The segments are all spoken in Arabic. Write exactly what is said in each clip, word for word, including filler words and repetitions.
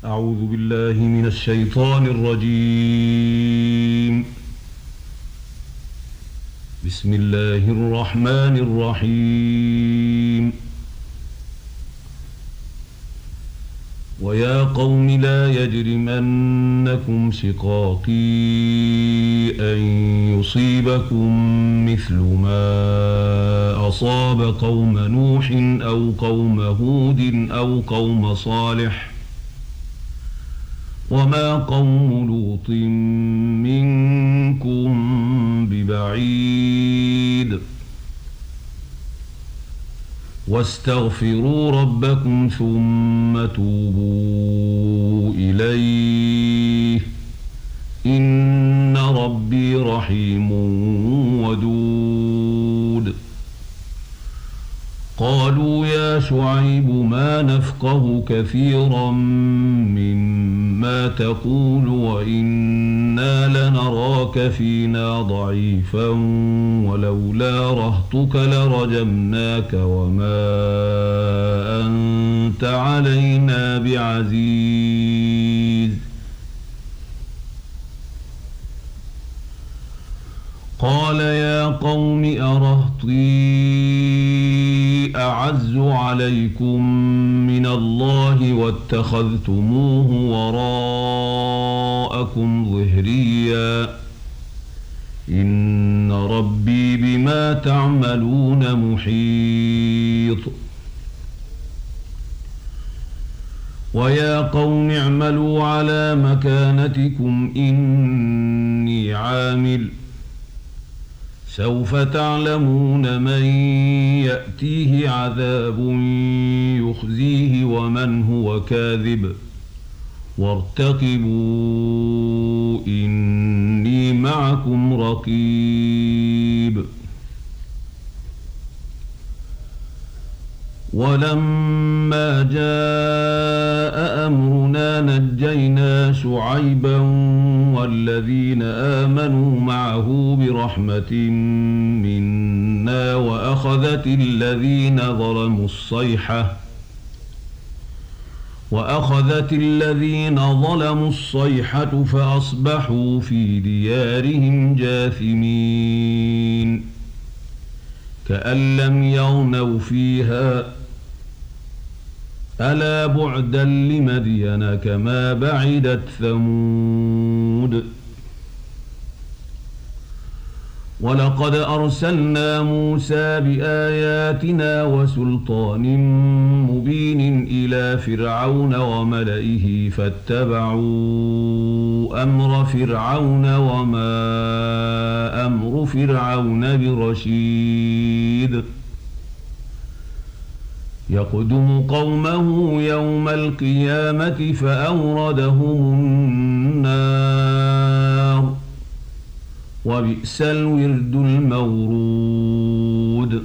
أعوذ بالله من الشيطان الرجيم. بسم الله الرحمن الرحيم. ويا قوم لا يجرمنكم شقاقي أن يصيبكم مثل ما أصاب قوم نوح أو قوم هود أو قوم صالح وما قوم لوط منكم ببعيد واستغفروا ربكم ثم توبوا إليه إن ربي رحيم ودود. قالوا يا شعيب ما نفقه كثيرا مما تقول وإنا لنراك فينا ضعيفا ولولا رهطك لرجمناك وما أنت علينا بعزيز. قال يا قوم أرهطي أعز عليكم من الله واتخذتموه وراءكم ظهريا إن ربي بما تعملون محيط. ويا قوم اعملوا على مكانتكم إني عامل سوف تعلمون من يأتيه عذاب يخزيه ومن هو كاذب وارتقبوا إني معكم رقيب. ولما جاء أمرنا نجينا شعيبا والذين آمنوا معه برحمة منا وأخذت الذين ظلموا الصيحة وأخذت الذين ظلموا الصيحة فأصبحوا في ديارهم جاثمين كأن لم يغنوا فيها ألا بعدا لمدين كما بعدت ثمود. ولقد أرسلنا موسى بآياتنا وسلطان مبين إلى فرعون وملئه فاتبعوا أمر فرعون وما أمر فرعون برشيد. يقدم قومه يوم القيامة فأوردهم النار وبئس الورد المورود.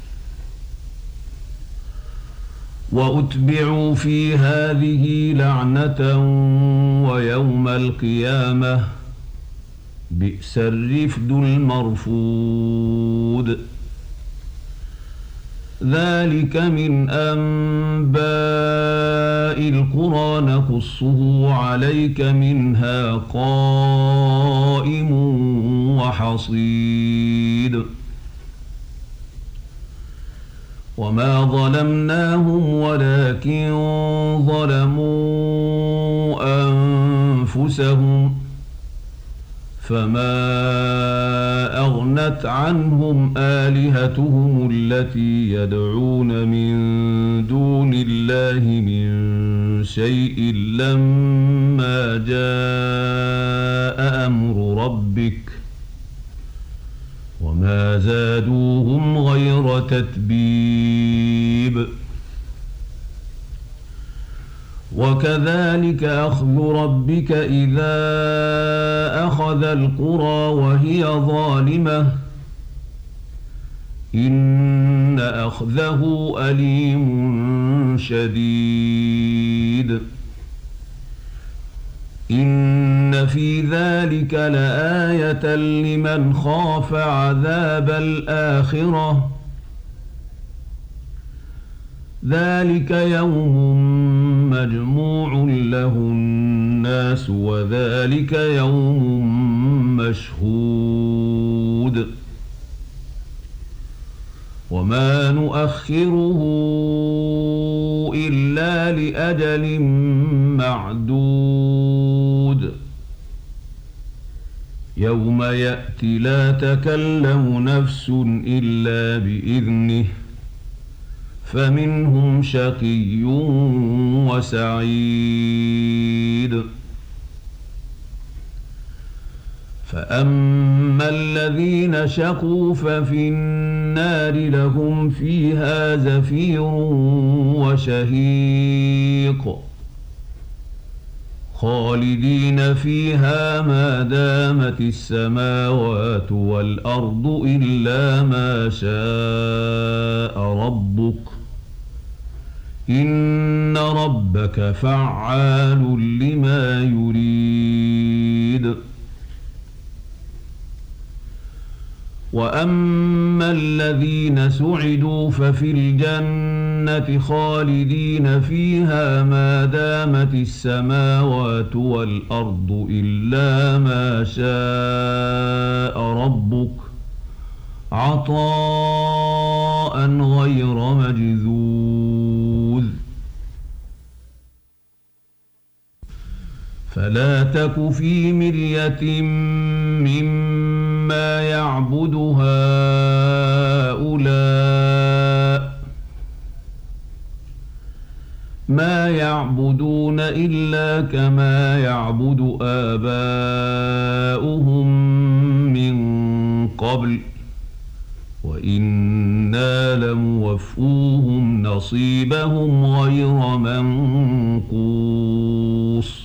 وأتبعوا في هذه لعنة ويوم القيامة بئس الرفد المرفود. ذلك من أنباء القرى نقصه عليك منها قائم وحصيد. وما ظلمناهم ولكن ظلموا أنفسهم فما أغنت عنهم آلهتهم التي يدعون من دون الله من شيء لما جاء أمر ربك وما زادوهم غير تتبيب. وكذلك أخذ ربك إذا أخذ القرى وهي ظالمة إن أخذه أليم شديد. إن في ذلك لآية لمن خاف عذاب الآخرة ذلك يوم مجموع له الناس وذلك يوم مشهود وما نؤخره إلا لأجل معدود يوم يأتي لا تكلم نفس إلا بإذنه فمنهم شقي وسعيد فأما الذين شقوا ففي النار لهم فيها زفير وشهيق خالدين فيها ما دامت السماوات والأرض إلا ما شاء ربك إن ربك فعال لما يريد وأما الذين سعدوا ففي الجنة خالدين فيها ما دامت السماوات والأرض إلا ما شاء ربك عطاء غير مجذوذ فلا تك في مرية مما يعبد هؤلاء ما يعبدون إلا كما يعبد آباؤهم من قبل وإنا لموفوهم نصيبهم غير منقوص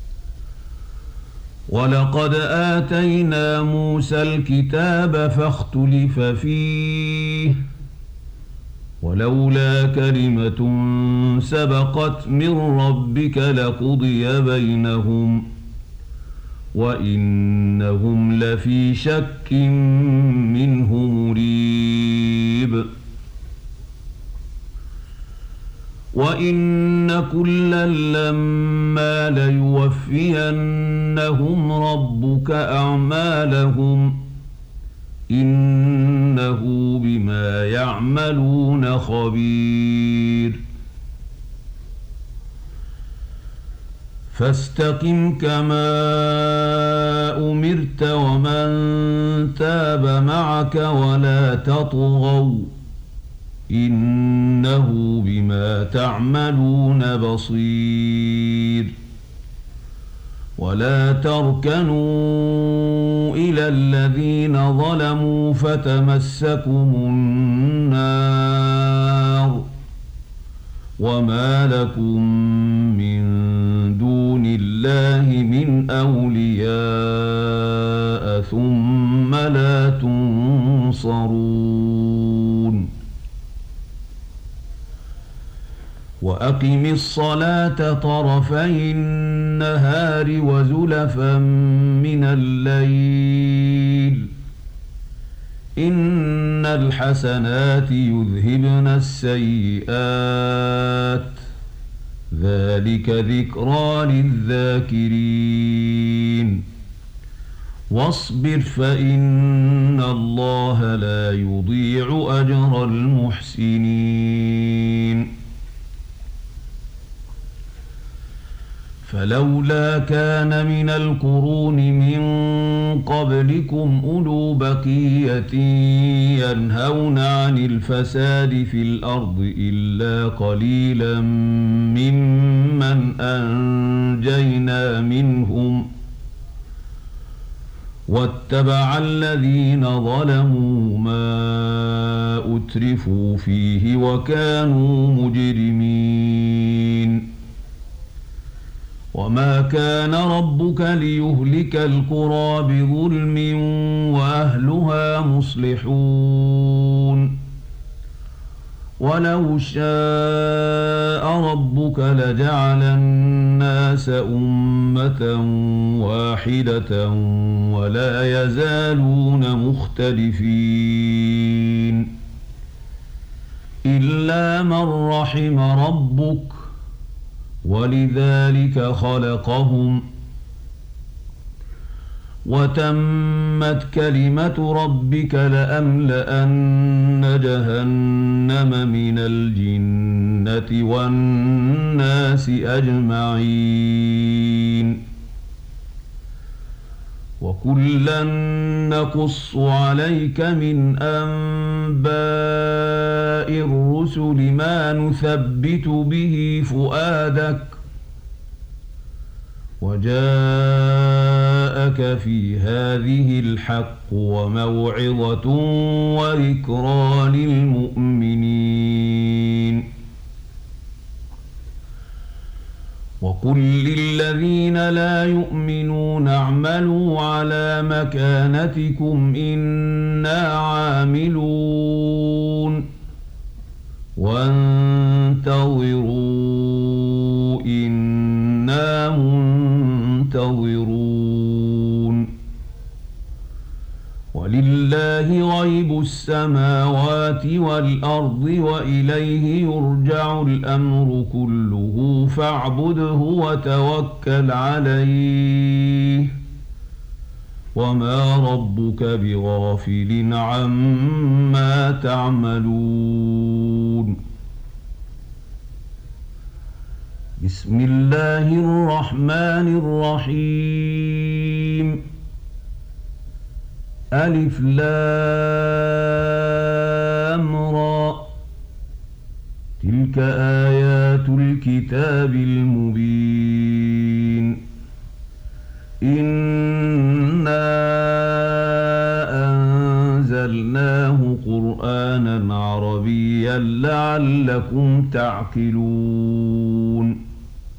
ولقد آتينا موسى الكتاب فاختلف فيه ولولا كلمة سبقت من ربك لقضي بينهم وإنهم لفي شك منه مريب وإن كلا لما ليوفينهم ربك أعمالهم إنه بما يعملون خبير فاستقم كما أمرت ومن تاب معك ولا تطغوا إنه بما تعملون بصير ولا تركنوا إلى الذين ظلموا فتمسكم النار وما لكم من دون الله من أولياء ثم لا تنصرون وأقم الصلاة طرفي النهار وزلفا من الليل إن الحسنات يذهبن السيئات ذلك ذكرى للذاكرين واصبر فإن الله لا يضيع أجر المحسنين فلولا كان من القرون من قبلكم أولو بقية ينهون عن الفساد في الأرض إلا قليلا ممن أنجينا منهم واتبع الذين ظلموا ما أترفوا فيه وكانوا مجرمين وما كان ربك ليهلك القرى بظلم وأهلها مصلحون ولو شاء ربك لجعل الناس أمة واحدة ولا يزالون مختلفين إلا من رحم ربك ولذلك خلقهم وتمت كلمة ربك لأملأن جهنم من الجنة والناس أجمعين وكلا نقص عليك من أنباء الرسل ما نثبت به فؤادك وجاءك في هذه الحق وموعظة وذكرى للمؤمنين وقل للذين لا يؤمنون اعملوا على مكانتكم إنا عاملون وانتظروا إنا منتظرون ولله غيب السماوات والأرض وإليه يرجع الأمر كله فاعبده وتوكل عليه وما ربك بغافل عما تعملون بسم الله الرحمن الرحيم ألف لام را تلك آيات الكتاب المبين إنا أنزلناه قرآنا عربيا لعلكم تعقلون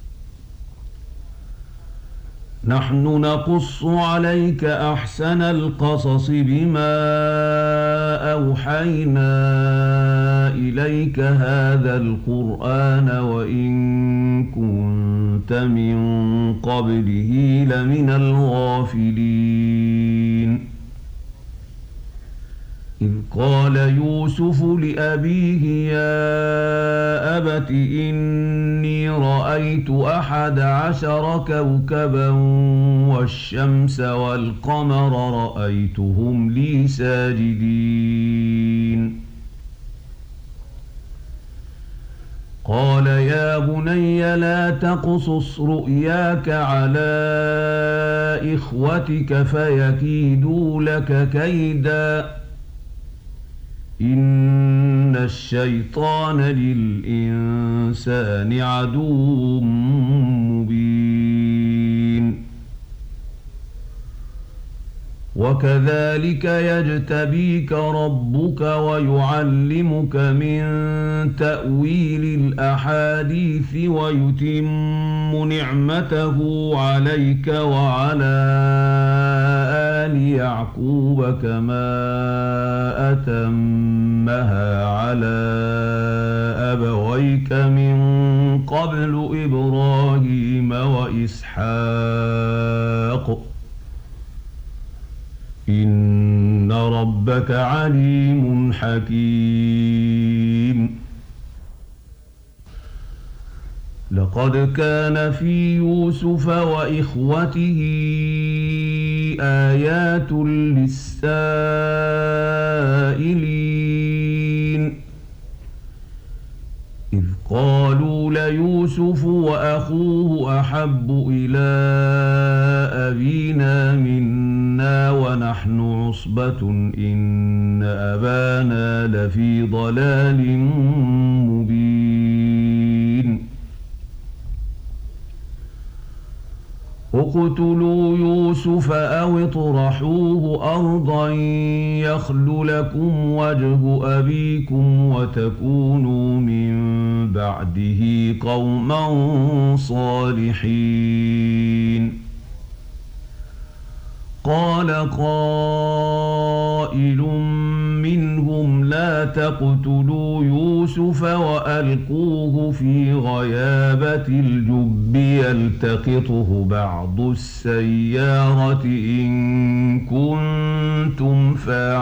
نحن نقص عليك أحسن القصص بما أوحينا إليك هذا القرآن وإن كنت من قبله لمن الغافلين إذ قال يوسف لأبيه يا أبت إني رأيت أحد عشر كوكبا والشمس والقمر رأيتهم لي ساجدين قال يا بني لا تقصص رؤياك على إخوتك فيكيدوا لك كيدا إن الشيطان للإنسان عدو مبين وكذلك يجتبيك ربك ويعلمك من تأويل الأحاديث ويتم نعمته عليك وعلى آل يعقوب كما أتمها على أبويك من قبل إبراهيم وإسحاق إن ربك عليم حكيم لقد كان في يوسف وإخوته آيات للسائلين إذ قالوا ليوسف وأخوه أحب إلى أبينا منا ونحن عصبة إن أبانا لفي ضلال مبين اقتلوا يوسف أو اطرحوه أرضا يخل لكم وجه أبيكم وتكونوا من بعده قوما صالحين قال قائل منهم لا تقتلوا يوسف وألقوه في غيابة الجب يلتقطه بعض السيارة إن كنتم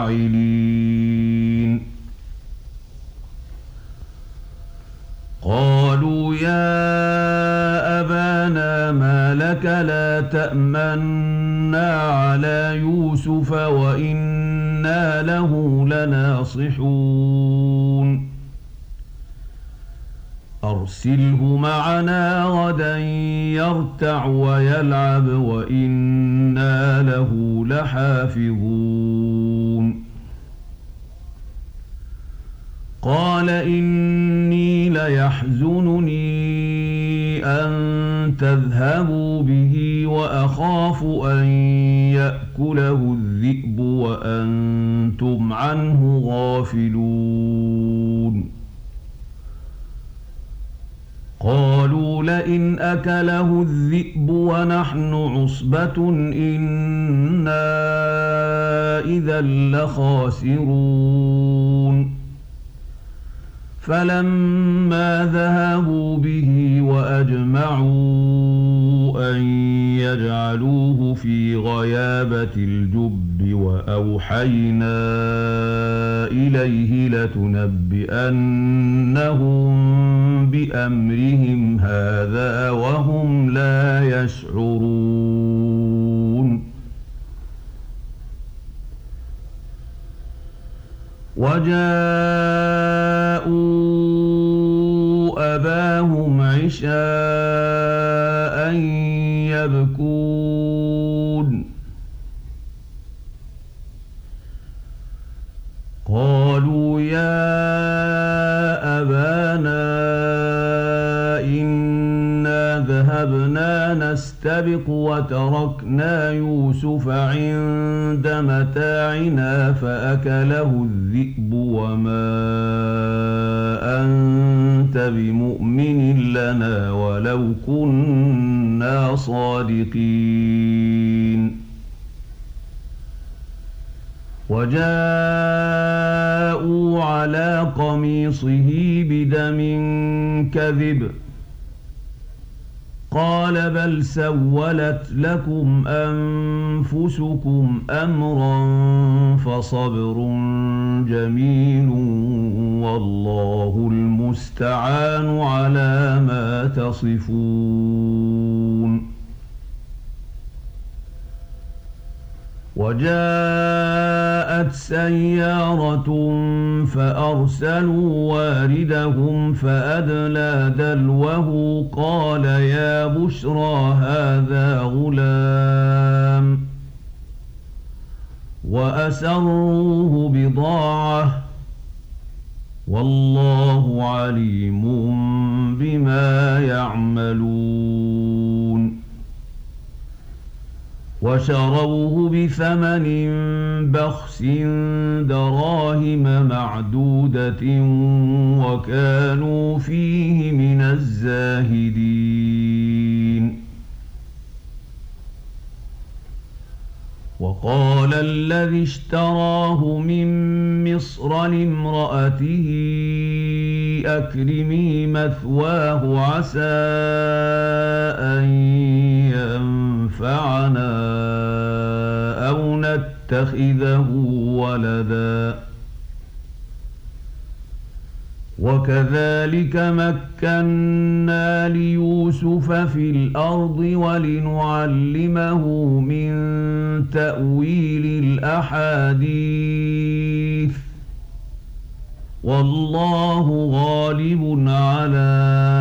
فاعلين قالوا يا لنا ما لك لا تأمنا على يوسف وإنا له لناصحون أرسله معنا غدا يرتع ويلعب وإنا له لحافظون قال إني ليحزنني أن تذهبوا به وأخاف أن يأكله الذئب وأنتم عنه غافلون قالوا لئن أكله الذئب ونحن عصبة إنا إذا لخاسرون فلما ذهبوا به وأجمعوا أن يجعلوه في غيابة الجب وأوحينا إليه لتنبئنهم بأمرهم هذا وهم لا يشعرون وجاءوا أباهم عشاء يبكون قالوا يا أبانا إنا ذهبنا نستبق وتركنا يوسف عند متاعنا فأكله الذئب وما أنت بمؤمن لنا ولو كنا صادقين وجاءوا على قميصه بدم كذب قال بل سولت لكم أنفسكم أمرا فصبر جميل والله المستعان على ما تصفون وجاءت سيارة فأرسلوا واردهم فأدلى دلوه قال يا بشرى هذا غلام وأسروه بضاعة والله عليم بما يعملون وشروه بثمن بخس دراهم معدودة وكانوا فيه من الزاهدين وقال الذي اشتراه من مصر لامرأته أكرمي مثواه عسى أن ينفعنا أو نتخذه ولدا وكذلك مكنا ليوسف في الأرض ولنعلمه من تأويل الأحاديث والله غالب على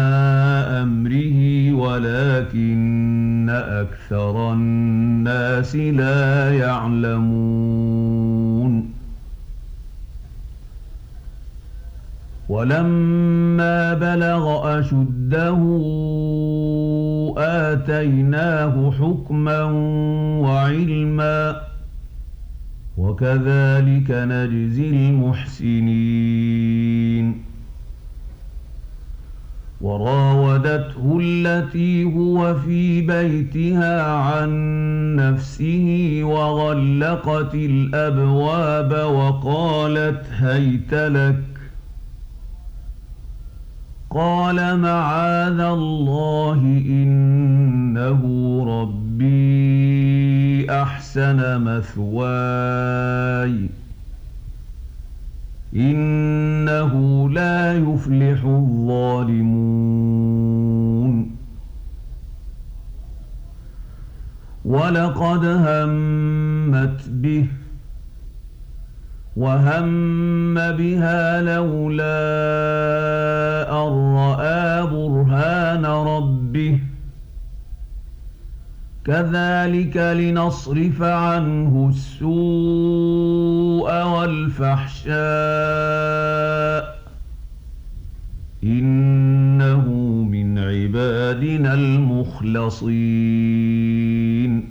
أمره ولكن أكثر الناس لا يعلمون ولما بلغ أشده آتيناه حكما وعلما وكذلك نجزي المحسنين وراودته التي هو في بيتها عن نفسه وغلقت الأبواب وقالت هيت لك قال معاذ الله إنه ربي أحسن مثواي إنه لا يفلح الظالمون ولقد همت به وهم بها لولا أن رأى برهان ربه كذلك لنصرف عنه السوء والفحشاء إنه من عبادنا المخلصين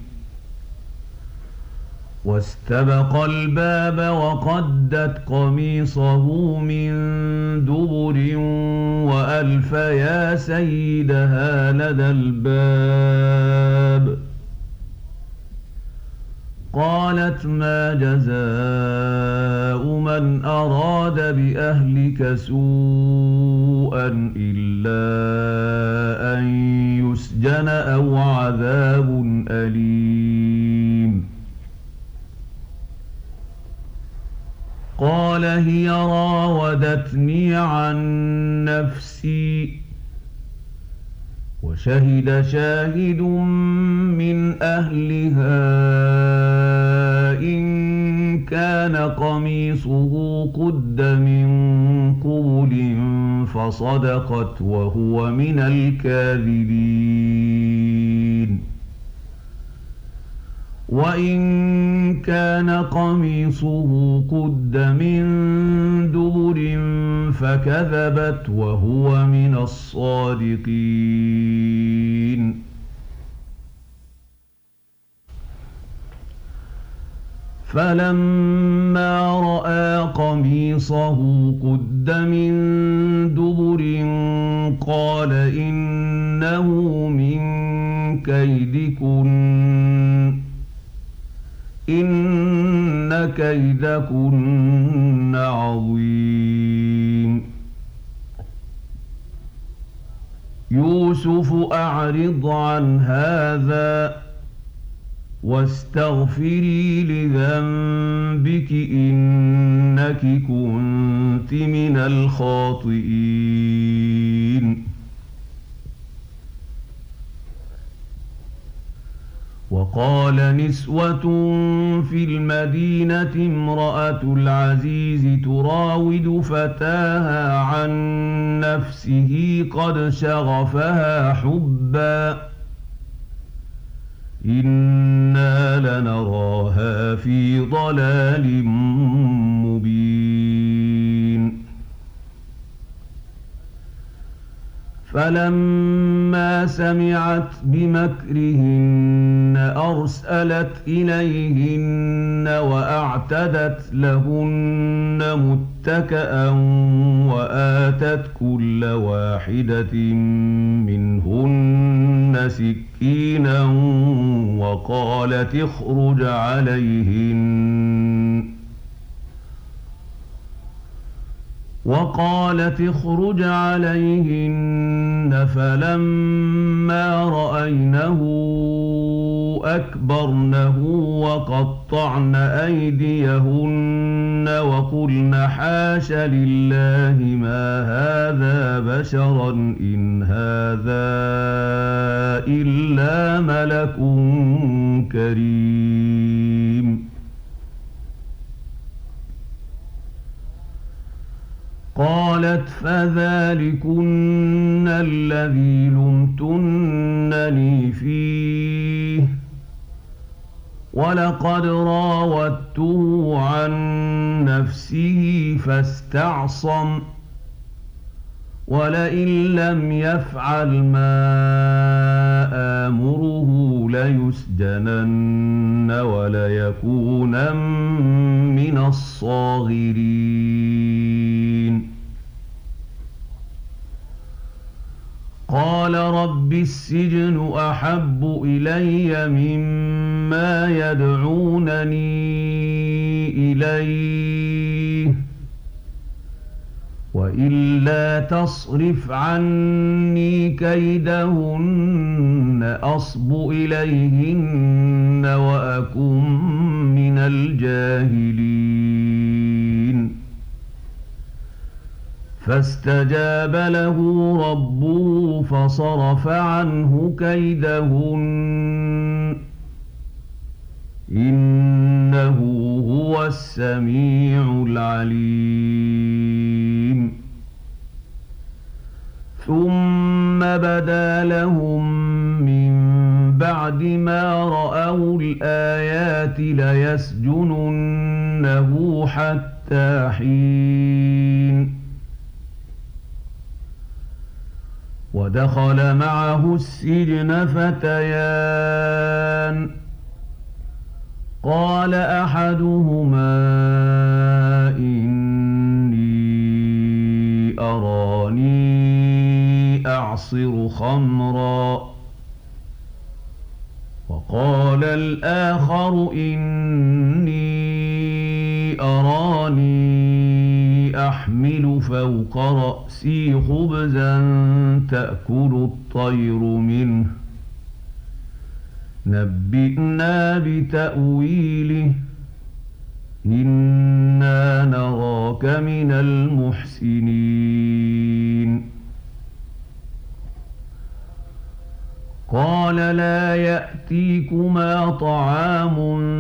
واستبق الباب وقدت قميصه من دبر وألف يا سيدها لدى الباب قالت ما جزاء من أراد بأهلك سوءا إلا أن يسجن أو عذاب أليم قال هي راودتني عن نفسي وشهد شاهد من أهلها إن كان قميصه قد من قبل فصدقت وهو من الكاذبين وإن كان قميصه قد من دبر فكذبت وهو من الصادقين فلما رأى قميصه قد من دبر قال إنه من كيدكن إن كيدكن عظيم يوسف أعرض عن هذا واستغفري لذنبك إنك كنت من الخاطئين وقال نسوة في المدينة امرأة العزيز تراود فتاها عن نفسه قد شغفها حبا إنا لنراها في ضلال مبين فلما سمعت بمكرهن أرسلت إليهن وأعتدت لهن متكأ وآتت كل واحدة منهن سكينا وقالت اخرج عليهن وقالت اخرج عليهن فلما رأينه أكبرنه وقطعن أيديهن وقلن حاش لله ما هذا بشرا إن هذا إلا ملك كريم قالت فذلكن الذي لمتنني فيه ولقد راودته عن نفسه فاستعصم ولئن لم يفعل ما آمره ليسجنن وليكونن من الصاغرين قال رب السجن أحب إلي مما يدعونني إليه وإلا تصرف عني كيدهن أصب إليهن وأكن من الجاهلين فاستجاب له ربه فصرف عنه كيدهن إنه هو السميع العليم ثم بدا لهم من بعد ما رأوا الآيات ليسجننه حتى حين ودخل معه السجن فتيان قال أحدهما إني أراني أعصر خمرا وقال الآخر إني أراني أحمل فوق رأسي خبزا تأكل الطير منه نبئنا بتأويله إنا نراك من المحسنين قال لا يأتيكما طعام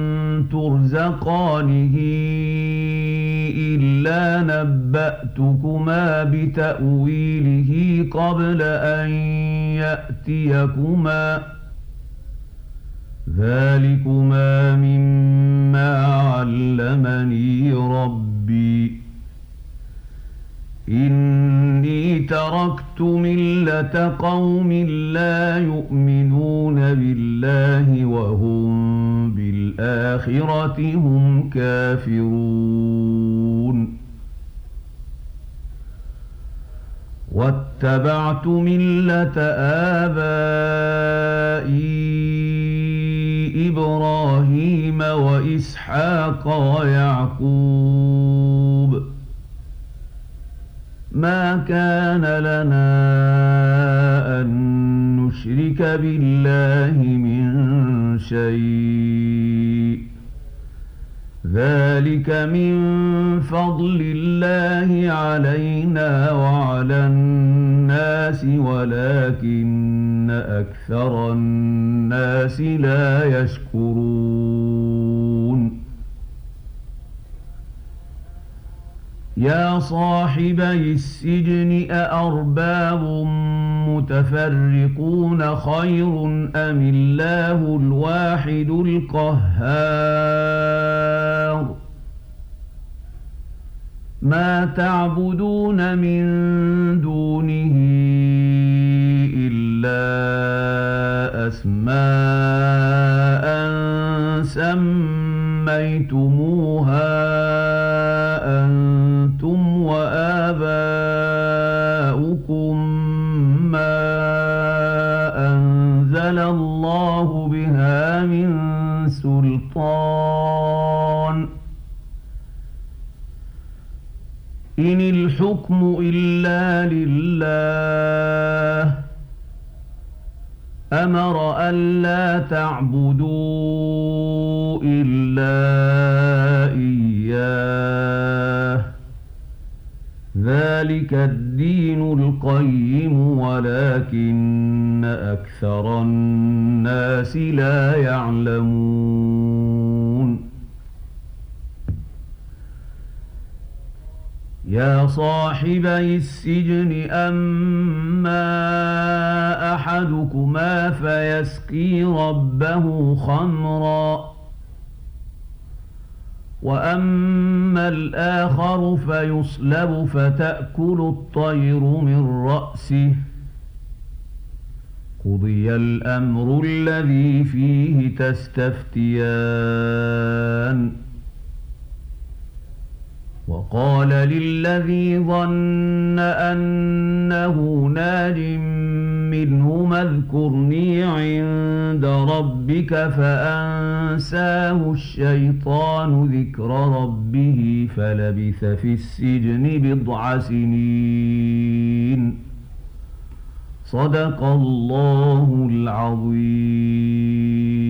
ترزقانه إلا نبأتكما بتأويله قبل أن يأتيكما ذلكما مما علمني ربي إني تركت ملة قوم لا يؤمنون بالله وهم بالآخرة هم كافرون واتبعت ملة آبائي إبراهيم وإسحاق ويعقوب ما كان لنا أن نشرك بالله من شيء ذلك من فضل الله علينا وعلى الناس ولكن أكثر الناس لا يشكرون يا صاحبي السجن أأرباب متفرقون خير أم الله الواحد القهار ما تعبدون من دونه إلا أسماء سميتموها أنتم وآباؤكم ما أنزل الله بها من سلطان إن الحكم إلا لله أمر ألا تعبدوا إلا إياه ذلك الدين القيم ولكن أكثر الناس لا يعلمون يا صاحبي السجن أما أحدكما فيسقي ربه خمرا وأما الآخر فيصلب فتأكل الطير من رأسه قضي الأمر الذي فيه تستفتيان وقال للذي ظن أنه ناج منهما اذكرني عند ربك فأنساه الشيطان ذكر ربه فلبث في السجن بضع سنين صدق الله العظيم.